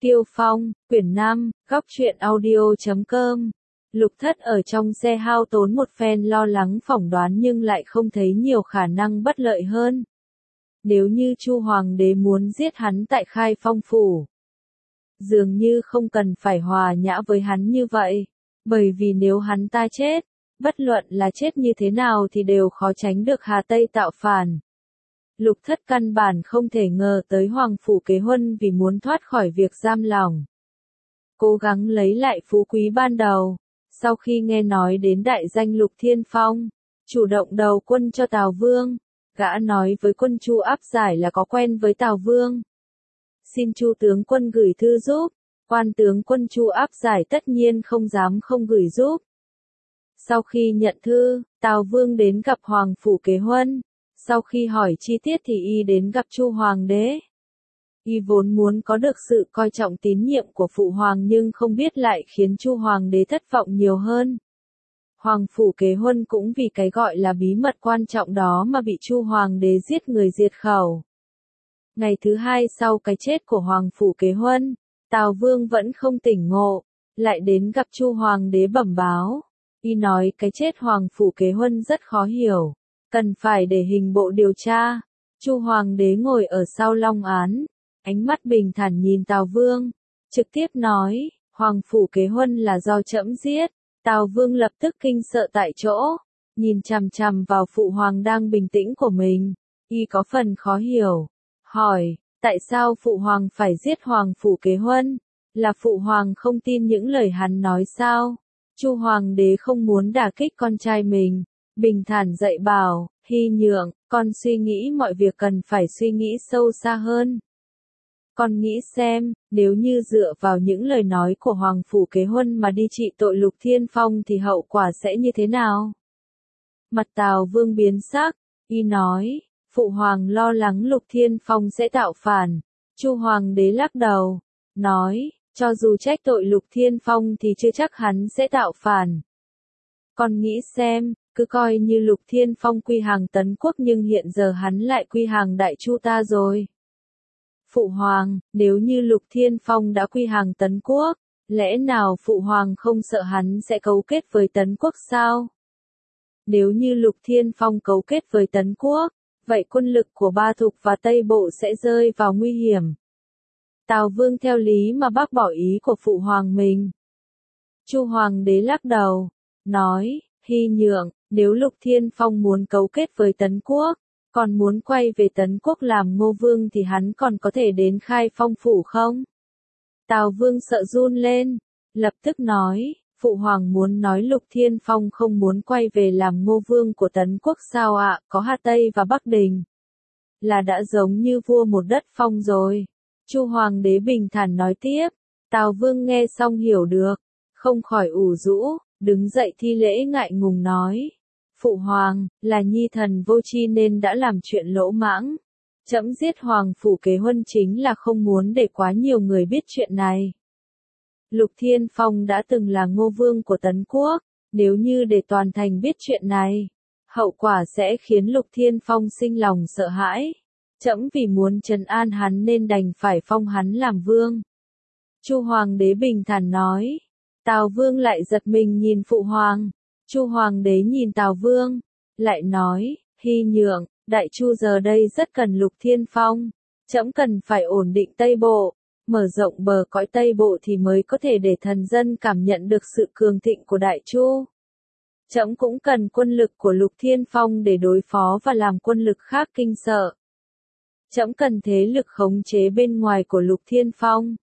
Tiêu Phong, quyển 5, góc truyện audio.com. Lục Thất ở trong xe hao tốn một phen lo lắng phỏng đoán nhưng lại không thấy nhiều khả năng bất lợi hơn. Nếu như Chu Hoàng đế muốn giết hắn tại Khai Phong phủ, dường như không cần phải hòa nhã với hắn như vậy, bởi vì nếu hắn ta chết, bất luận là chết như thế nào thì đều khó tránh được Hà Tây tạo phản. Lục Thất căn bản không thể ngờ tới Hoàng phủ Kế Huân vì muốn thoát khỏi việc giam lỏng, cố gắng lấy lại phú quý ban đầu. Sau khi nghe nói đến đại danh Lục Thiên Phong, chủ động đầu quân cho Tào Vương, gã nói với quân Chu áp giải là có quen với Tào Vương. Xin Chu tướng quân gửi thư giúp. Quan tướng quân Chu áp giải tất nhiên không dám không gửi giúp. Sau khi nhận thư, Tào Vương đến gặp Hoàng phủ Kế Huân. Sau khi hỏi chi tiết thì y đến gặp Chu Hoàng đế. Y vốn muốn có được sự coi trọng tín nhiệm của phụ hoàng nhưng không biết lại khiến Chu Hoàng đế thất vọng nhiều hơn. Hoàng phủ Kế Huân cũng vì cái gọi là bí mật quan trọng đó mà bị Chu Hoàng đế giết người diệt khẩu. Ngày thứ hai sau cái chết của Hoàng phủ Kế Huân, Tào Vương vẫn không tỉnh ngộ, lại đến gặp Chu Hoàng đế bẩm báo. Y nói cái chết Hoàng phủ Kế Huân rất khó hiểu, cần phải để hình bộ điều tra. Chu Hoàng đế ngồi ở sau long án, ánh mắt bình thản nhìn Tào Vương, trực tiếp nói, Hoàng phủ Kế Huân là do trẫm giết. Tào Vương lập tức kinh sợ tại chỗ, nhìn chằm chằm vào phụ hoàng đang bình tĩnh của mình, y có phần khó hiểu, hỏi, tại sao phụ hoàng phải giết Hoàng phủ Kế Huân? Là phụ hoàng không tin những lời hắn nói sao? Chu Hoàng đế không muốn đả kích con trai mình, bình thản dạy bảo, Hy Nhượng, con suy nghĩ mọi việc cần phải suy nghĩ sâu xa hơn. Con nghĩ xem, nếu như dựa vào những lời nói của Hoàng phủ Kế Huân mà đi trị tội Lục Thiên Phong thì hậu quả sẽ như thế nào? Mặt Tào Vương biến sắc, y nói, phụ hoàng lo lắng Lục Thiên Phong sẽ tạo phản. Chu Hoàng đế lắc đầu, nói, cho dù trách tội Lục Thiên Phong thì chưa chắc hắn sẽ tạo phản. Con nghĩ xem, cứ coi như Lục Thiên Phong quy hàng Tấn Quốc nhưng hiện giờ hắn lại quy hàng Đại Chu ta rồi. Phụ hoàng, nếu như Lục Thiên Phong đã quy hàng Tấn Quốc, lẽ nào phụ hoàng không sợ hắn sẽ cấu kết với Tấn Quốc sao? Nếu như Lục Thiên Phong cấu kết với Tấn Quốc, vậy quân lực của Ba Thục và Tây Bộ sẽ rơi vào nguy hiểm. Tào Vương theo lý mà bác bỏ ý của phụ hoàng mình. Chu Hoàng đế lắc đầu, nói, Hy Nhượng, nếu Lục Thiên Phong muốn cấu kết với Tấn Quốc, còn muốn quay về Tấn Quốc làm Ngô Vương thì hắn còn có thể đến Khai Phong phủ không? Tào Vương sợ run lên, lập tức nói, phụ hoàng muốn nói Lục Thiên Phong không muốn quay về làm Ngô Vương của Tấn Quốc sao ạ? Có Hà Tây và Bắc Đình là đã giống như vua một đất phong rồi. Chu Hoàng đế bình thản nói tiếp. Tào Vương nghe xong hiểu được, không khỏi ủ rũ, đứng dậy thi lễ ngại ngùng nói, phụ hoàng, là nhi thần vô tri nên đã làm chuyện lỗ mãng. Trẫm giết Hoàng phủ Kế Huân chính là không muốn để quá nhiều người biết chuyện này. Lục Thiên Phong đã từng là Ngô Vương của Tấn Quốc, nếu như để toàn thành biết chuyện này, hậu quả sẽ khiến Lục Thiên Phong sinh lòng sợ hãi. Trẫm vì muốn trấn an hắn nên đành phải phong hắn làm vương. Chu Hoàng đế bình thản nói. Tào Vương lại giật mình nhìn phụ hoàng. Chu Hoàng đế nhìn Tào Vương, lại nói, Hy Nhượng, Đại Chu giờ đây rất cần Lục Thiên Phong. Trẫm cần phải ổn định Tây Bộ, mở rộng bờ cõi Tây Bộ thì mới có thể để thần dân cảm nhận được sự cường thịnh của Đại Chu. Trẫm cũng cần quân lực của Lục Thiên Phong để đối phó và làm quân lực khác kinh sợ. Trẫm cần thế lực khống chế bên ngoài của Lục Thiên Phong.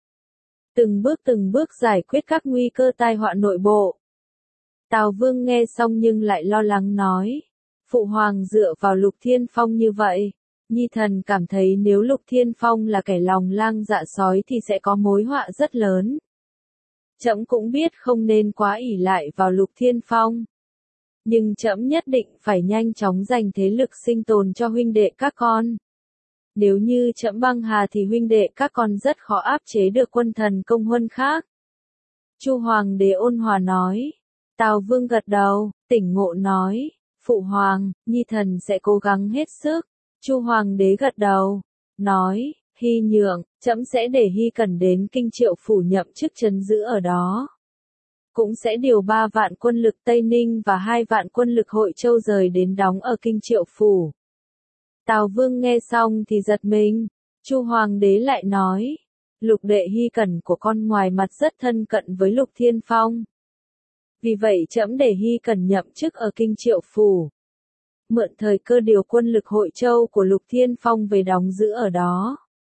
Từng bước giải quyết các nguy cơ tai họa nội bộ. Tào Vương nghe xong nhưng lại lo lắng nói. Phụ hoàng dựa vào Lục Thiên Phong như vậy. Nhi thần cảm thấy nếu Lục Thiên Phong là kẻ lòng lang dạ sói thì sẽ có mối họa rất lớn. Trẫm cũng biết không nên quá ỷ lại vào Lục Thiên Phong. Nhưng trẫm nhất định phải nhanh chóng giành thế lực sinh tồn cho huynh đệ các con. Nếu như trẫm băng hà thì huynh đệ các con rất khó áp chế được quân thần Công Huân khác. Chu Hoàng đế ôn hòa nói. Tào Vương gật đầu, tỉnh ngộ nói, phụ hoàng, nhi thần sẽ cố gắng hết sức. Chu Hoàng đế gật đầu, nói, Hy nhượng, trẫm sẽ để Hy Cẩn đến Kinh Triệu phủ nhậm chức trấn giữ ở đó. Cũng sẽ điều 3 vạn quân lực Tây Ninh và 2 vạn quân lực Hội Châu rời đến đóng ở Kinh Triệu phủ. Tào Vương nghe xong thì giật mình. Chu Hoàng đế lại nói, Lục đệ Hy Cẩn của con ngoài mặt rất thân cận với Lục Thiên Phong. Vì vậy trẫm để Hy Cẩn nhậm chức ở Kinh Triệu phủ. Mượn thời cơ điều quân lực Hội Châu của Lục Thiên Phong về đóng giữ ở đó.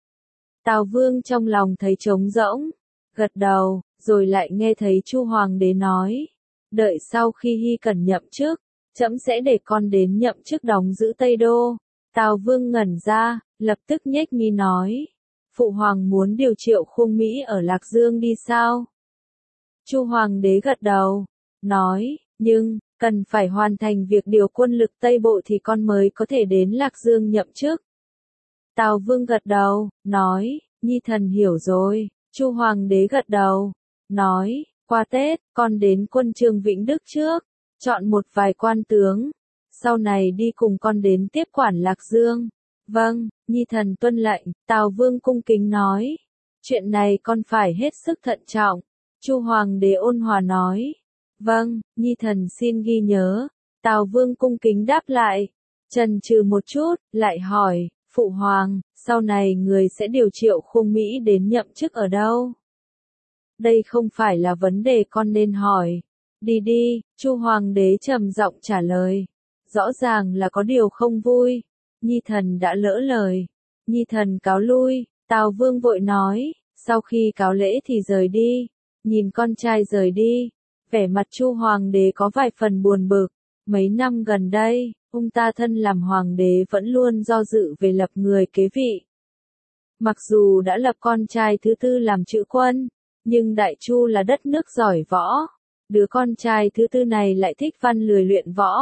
Tào Vương trong lòng thấy trống rỗng, gật đầu, rồi lại nghe thấy Chu Hoàng đế nói, đợi sau khi Hy Cẩn nhậm chức, trẫm sẽ để con đến nhậm chức đóng giữ Tây Đô. Tào Vương ngẩn ra, lập tức nhếch mi nói, Phụ Hoàng muốn điều Triệu Khung Mỹ ở Lạc Dương đi sao? Chu Hoàng đế gật đầu, nói, nhưng, cần phải hoàn thành việc điều quân lực Tây Bộ thì con mới có thể đến Lạc Dương nhậm chức. Tào Vương gật đầu, nói, Nhi thần hiểu rồi. Chu Hoàng đế gật đầu, nói, qua Tết, con đến quân Trương Vĩnh Đức trước, chọn một vài quan tướng, sau này đi cùng con đến tiếp quản Lạc Dương. Vâng, Nhi thần tuân lệnh. Tào Vương cung kính nói, chuyện này con phải hết sức thận trọng. Chu Hoàng đế ôn hòa nói, vâng, Nhi thần xin ghi nhớ. Tào Vương cung kính đáp lại, chần chừ một chút, lại hỏi, Phụ Hoàng, sau này người sẽ điều Triệu Khung Mỹ đến nhậm chức ở đâu? Đây không phải là vấn đề con nên hỏi. Đi đi, Chu Hoàng đế trầm giọng trả lời. Rõ ràng là có điều không vui. Nhi thần đã lỡ lời. Nhi thần cáo lui. Tào Vương vội nói, sau khi cáo lễ thì rời đi. Nhìn con trai rời đi, vẻ mặt Chu Hoàng đế có vài phần buồn bực. Mấy năm gần đây, ông ta thân làm hoàng đế vẫn luôn do dự về lập người kế vị. Mặc dù đã lập con trai thứ tư làm chữ quân, nhưng Đại Chu là đất nước giỏi võ. Đứa con trai thứ tư này lại thích văn lười luyện võ.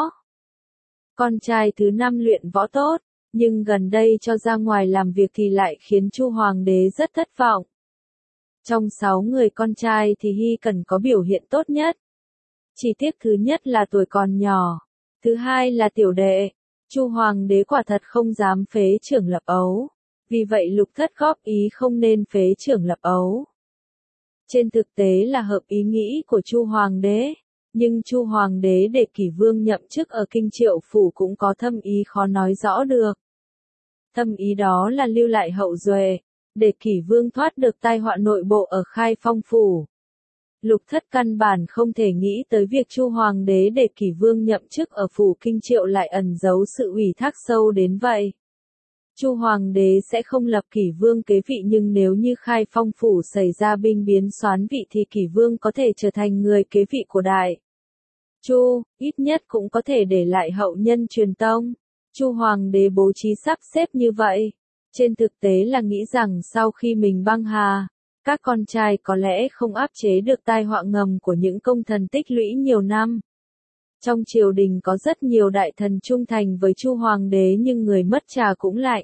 Con trai thứ năm luyện võ tốt, nhưng gần đây cho ra ngoài làm việc thì lại khiến Chu Hoàng đế rất thất vọng. Trong 6 người con trai thì Hy Cẩn có biểu hiện tốt nhất. Chỉ tiếc thứ nhất là tuổi còn nhỏ, thứ hai là tiểu đệ. Chu Hoàng đế quả thật không dám phế trưởng Lập Ấu, vì vậy Lục Thất góp ý không nên phế trưởng Lập Ấu. Trên thực tế là hợp ý nghĩ của Chu Hoàng đế, nhưng Chu Hoàng đế để Kỷ Vương nhậm chức ở Kinh Triệu phủ cũng có thâm ý khó nói rõ được. Thâm ý đó là lưu lại hậu duệ, để Kỷ Vương thoát được tai họa nội bộ ở Khai Phong phủ. Lục Thất căn bản không thể nghĩ tới việc Chu Hoàng đế để Kỷ Vương nhậm chức ở phủ Kinh Triệu lại ẩn giấu sự ủy thác sâu đến vậy. Chu Hoàng đế sẽ không lập Kỷ Vương kế vị, nhưng nếu như Khai Phong phủ xảy ra binh biến soán vị thì Kỷ Vương có thể trở thành người kế vị của Đại Chu, ít nhất cũng có thể để lại hậu nhân truyền tông. Chu Hoàng đế bố trí sắp xếp như vậy, trên thực tế là nghĩ rằng sau khi mình băng hà, các con trai có lẽ không áp chế được tai họa ngầm của những công thần tích lũy nhiều năm. Trong triều đình có rất nhiều đại thần trung thành với Chu Hoàng đế nhưng người mất trà cũng lạnh.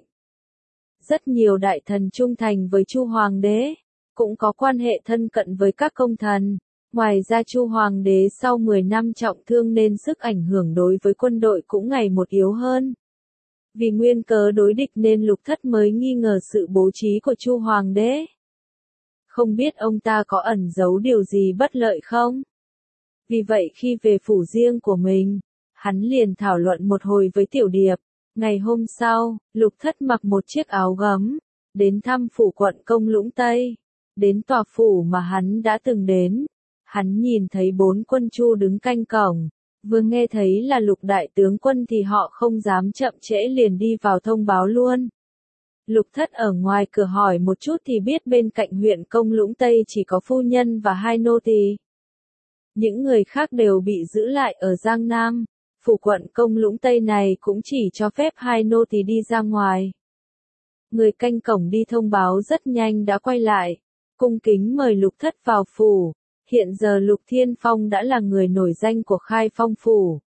Rất nhiều đại thần trung thành với Chu Hoàng đế, cũng có quan hệ thân cận với các công thần. Ngoài ra Chu Hoàng đế sau 10 năm trọng thương nên sức ảnh hưởng đối với quân đội cũng ngày một yếu hơn. Vì nguyên cớ đối địch nên Lục Thất mới nghi ngờ sự bố trí của Chu Hoàng đế. Không biết ông ta có ẩn giấu điều gì bất lợi không? Vì vậy khi về phủ riêng của mình, hắn liền thảo luận một hồi với Tiểu Điệp. Ngày hôm sau, Lục Thất mặc một chiếc áo gấm, đến thăm phủ quận Công Lũng Tây. Đến tòa phủ mà hắn đã từng đến, hắn nhìn thấy 4 quân Chu đứng canh cổng. Vừa nghe thấy là Lục đại tướng quân thì họ không dám chậm trễ liền đi vào thông báo luôn. Lục Thất ở ngoài cửa hỏi một chút thì biết bên cạnh huyện Công Lũng Tây chỉ có phu nhân và 2 nô tỳ. Những người khác đều bị giữ lại ở Giang Nam. Phủ quận Công Lũng Tây này cũng chỉ cho phép 2 nô tỳ đi ra ngoài. Người canh cổng đi thông báo rất nhanh đã quay lại, cung kính mời Lục Thất vào phủ. Hiện giờ Lục Thiên Phong đã là người nổi danh của Khai Phong phủ.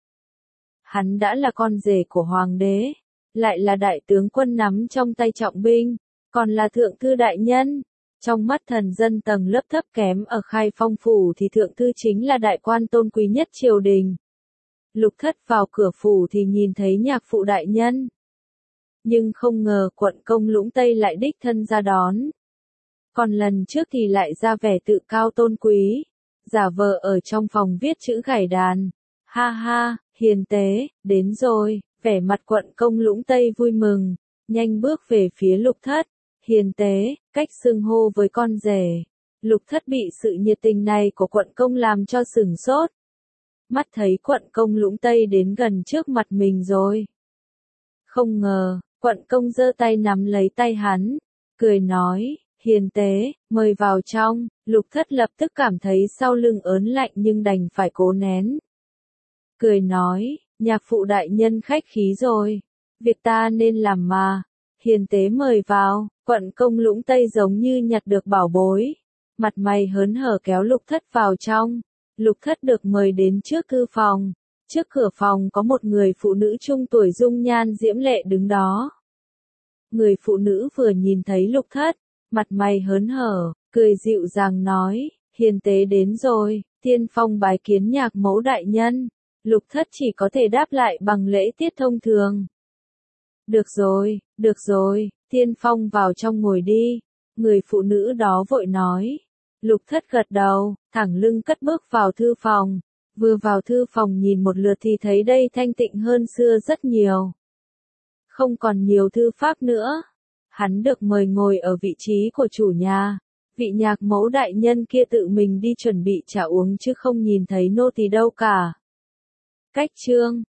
Hắn đã là con rể của hoàng đế, lại là đại tướng quân nắm trong tay trọng binh, còn là thượng thư đại nhân. Trong mắt thần dân tầng lớp thấp kém ở Khai Phong phủ thì thượng thư chính là đại quan tôn quý nhất triều đình. Lục Thất vào cửa phủ thì nhìn thấy nhạc phụ đại nhân. Nhưng không ngờ quận công Lũng Tây lại đích thân ra đón. Còn lần trước thì lại ra vẻ tự cao tôn quý, giả vờ ở trong phòng viết chữ gảy đàn. Ha ha, hiền tế, đến rồi, vẻ mặt quận công Lũng Tây vui mừng, nhanh bước về phía Lục Thất. Hiền tế, cách xưng hô với con rể. Lục Thất bị sự nhiệt tình này của quận công làm cho sửng sốt. Mắt thấy quận công Lũng Tây đến gần trước mặt mình rồi. Không ngờ, quận công giơ tay nắm lấy tay hắn, cười nói, hiền tế, mời vào trong. Lục Thất lập tức cảm thấy sau lưng ớn lạnh nhưng đành phải cố nén. Cười nói, nhạc phụ đại nhân khách khí rồi, việc ta nên làm mà. Hiền tế mời vào. Quận công Lũng Tây giống như nhặt được bảo bối, mặt mày hớn hở kéo Lục Thất vào trong. Lục Thất được mời đến trước thư phòng. Trước cửa phòng có một người phụ nữ trung tuổi dung nhan diễm lệ đứng đó. Người phụ nữ vừa nhìn thấy Lục Thất, mặt mày hớn hở, cười dịu dàng nói, hiền tế đến rồi, tiên phong bái kiến nhạc mẫu đại nhân. Lục Thất chỉ có thể đáp lại bằng lễ tiết thông thường. Được rồi, tiên phong vào trong ngồi đi. Người phụ nữ đó vội nói. Lục Thất gật đầu, thẳng lưng cất bước vào thư phòng. Vừa vào thư phòng nhìn một lượt thì thấy đây thanh tịnh hơn xưa rất nhiều. Không còn nhiều thư pháp nữa. Hắn được mời ngồi ở vị trí của chủ nhà. Vị nhạc mẫu đại nhân kia tự mình đi chuẩn bị trà uống chứ không nhìn thấy nô tỳ đâu cả. Cách chương